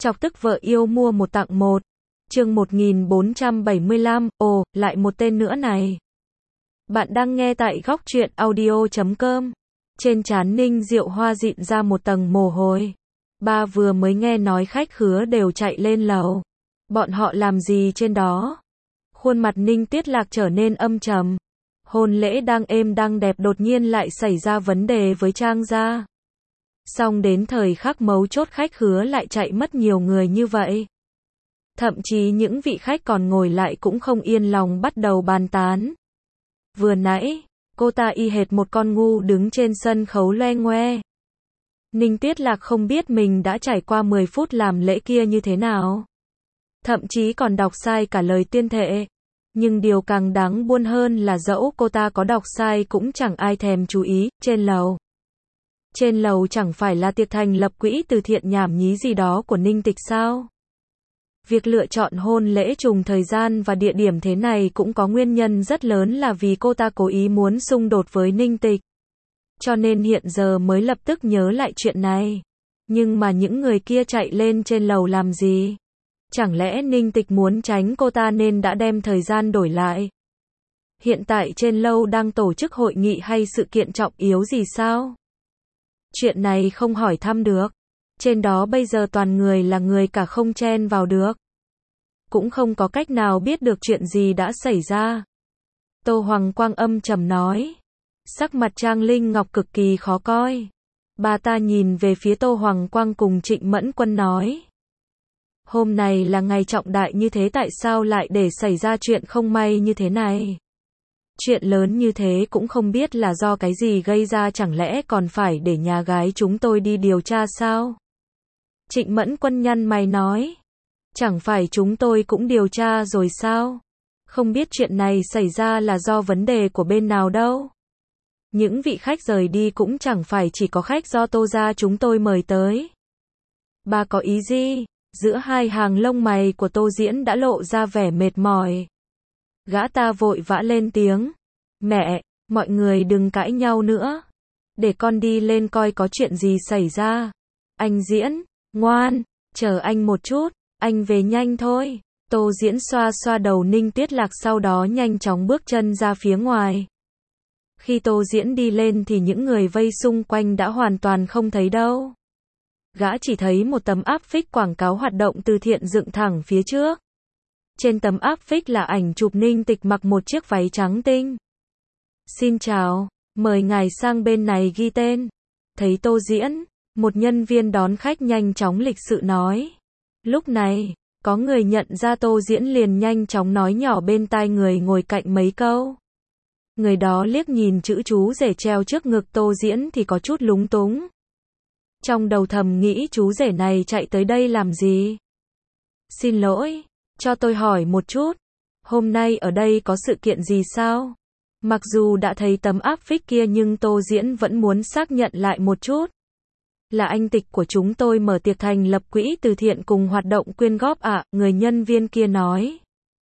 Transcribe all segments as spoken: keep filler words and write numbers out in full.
Chọc tức vợ yêu mua một tặng một. Chương một nghìn bốn trăm bảy mươi lăm, ồ, lại một tên nữa này. Bạn đang nghe tại góc truyện audio chấm com. Trên trán Ninh Diệu Hoa dịn ra một tầng mồ hôi. Ba vừa mới nghe nói khách khứa đều chạy lên lầu. Bọn họ làm gì trên đó? Khuôn mặt Ninh Tiết Lạc trở nên âm trầm. Hôn lễ đang êm đang đẹp đột nhiên lại xảy ra vấn đề với Trang gia. Xong đến thời khắc mấu chốt khách khứa lại chạy mất nhiều người như vậy. Thậm chí những vị khách còn ngồi lại cũng không yên lòng bắt đầu bàn tán. Vừa nãy, cô ta y hệt một con ngu đứng trên sân khấu loe ngoe. Ninh Tiết Lạc không biết mình đã trải qua mười phút làm lễ kia như thế nào. Thậm chí còn đọc sai cả lời tuyên thệ. Nhưng điều càng đáng buồn hơn là dẫu cô ta có đọc sai cũng chẳng ai thèm chú ý, trên lầu. Trên lầu chẳng phải là tiệc thành lập quỹ từ thiện nhảm nhí gì đó của Ninh Tịch sao? Việc lựa chọn hôn lễ trùng thời gian và địa điểm thế này cũng có nguyên nhân rất lớn là vì cô ta cố ý muốn xung đột với Ninh Tịch. Cho nên hiện giờ mới lập tức nhớ lại chuyện này. Nhưng mà những người kia chạy lên trên lầu làm gì? Chẳng lẽ Ninh Tịch muốn tránh cô ta nên đã đem thời gian đổi lại? Hiện tại trên lầu đang tổ chức hội nghị hay sự kiện trọng yếu gì sao? Chuyện này không hỏi thăm được. Trên đó bây giờ toàn người là người cả không chen vào được. Cũng không có cách nào biết được chuyện gì đã xảy ra. Tô Hoàng Quang âm trầm nói. Sắc mặt Trang Linh Ngọc cực kỳ khó coi. Bà ta nhìn về phía Tô Hoàng Quang cùng Trịnh Mẫn Quân nói. Hôm nay là ngày trọng đại như thế tại sao lại để xảy ra chuyện không may như thế này? Chuyện lớn như thế cũng không biết là do cái gì gây ra, chẳng lẽ còn phải để nhà gái chúng tôi đi điều tra sao? Trịnh Mẫn Quân nhăn mày nói. Chẳng phải chúng tôi cũng điều tra rồi sao? Không biết chuyện này xảy ra là do vấn đề của bên nào đâu. Những vị khách rời đi cũng chẳng phải chỉ có khách do Tô gia chúng tôi mời tới. Bà có ý gì? Giữa hai hàng lông mày của Tô Diễn đã lộ ra vẻ mệt mỏi. Gã ta vội vã lên tiếng. Mẹ, mọi người đừng cãi nhau nữa. Để con đi lên coi có chuyện gì xảy ra. Anh Diễn, ngoan, chờ anh một chút, anh về nhanh thôi. Tô Diễn xoa xoa đầu Ninh Tiết Lạc sau đó nhanh chóng bước chân ra phía ngoài. Khi Tô Diễn đi lên thì những người vây xung quanh đã hoàn toàn không thấy đâu. Gã chỉ thấy một tấm áp phích quảng cáo hoạt động từ thiện dựng thẳng phía trước. Trên tấm áp phích là ảnh chụp Ninh Tịch mặc một chiếc váy trắng tinh. Xin chào, mời ngài sang bên này ghi tên. Thấy Tô Diễn, một nhân viên đón khách nhanh chóng lịch sự nói. Lúc này, có người nhận ra Tô Diễn liền nhanh chóng nói nhỏ bên tai người ngồi cạnh mấy câu. Người đó liếc nhìn chữ chú rể treo trước ngực Tô Diễn thì có chút lúng túng. Trong đầu thầm nghĩ chú rể này chạy tới đây làm gì? Xin lỗi, cho tôi hỏi một chút. Hôm nay ở đây có sự kiện gì sao? Mặc dù đã thấy tấm áp phích kia nhưng Tô Diễn vẫn muốn xác nhận lại một chút. Là anh Tịch của chúng tôi mở tiệc thành lập quỹ từ thiện cùng hoạt động quyên góp ạ, à, người nhân viên kia nói.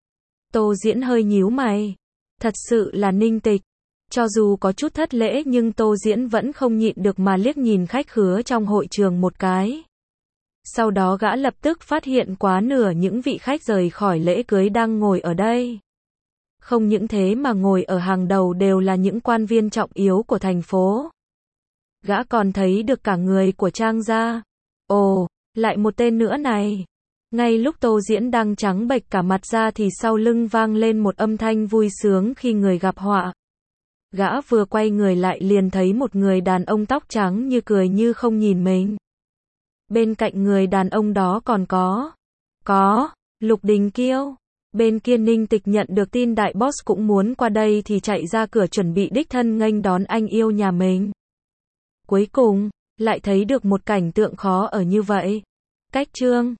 Tô Diễn hơi nhíu mày. Thật sự là Ninh Tịch. Cho dù có chút thất lễ nhưng Tô Diễn vẫn không nhịn được mà liếc nhìn khách khứa trong hội trường một cái. Sau đó gã lập tức phát hiện quá nửa những vị khách rời khỏi lễ cưới đang ngồi ở đây. Không những thế mà ngồi ở hàng đầu đều là những quan viên trọng yếu của thành phố. Gã còn thấy được cả người của Trang gia. Ồ, lại một tên nữa này. Ngay lúc Tô Diễn đang trắng bệch cả mặt ra thì sau lưng vang lên một âm thanh vui sướng khi người gặp họa. Gã vừa quay người lại liền thấy một người đàn ông tóc trắng như cười như không nhìn mình. Bên cạnh người đàn ông đó còn có. Có, Lục Đình Kiêu. Bên kia Ninh Tịch nhận được tin đại boss cũng muốn qua đây thì chạy ra cửa chuẩn bị đích thân nghênh đón anh yêu nhà mình. Cuối cùng, lại thấy được một cảnh tượng khó ở như vậy. Cách chương.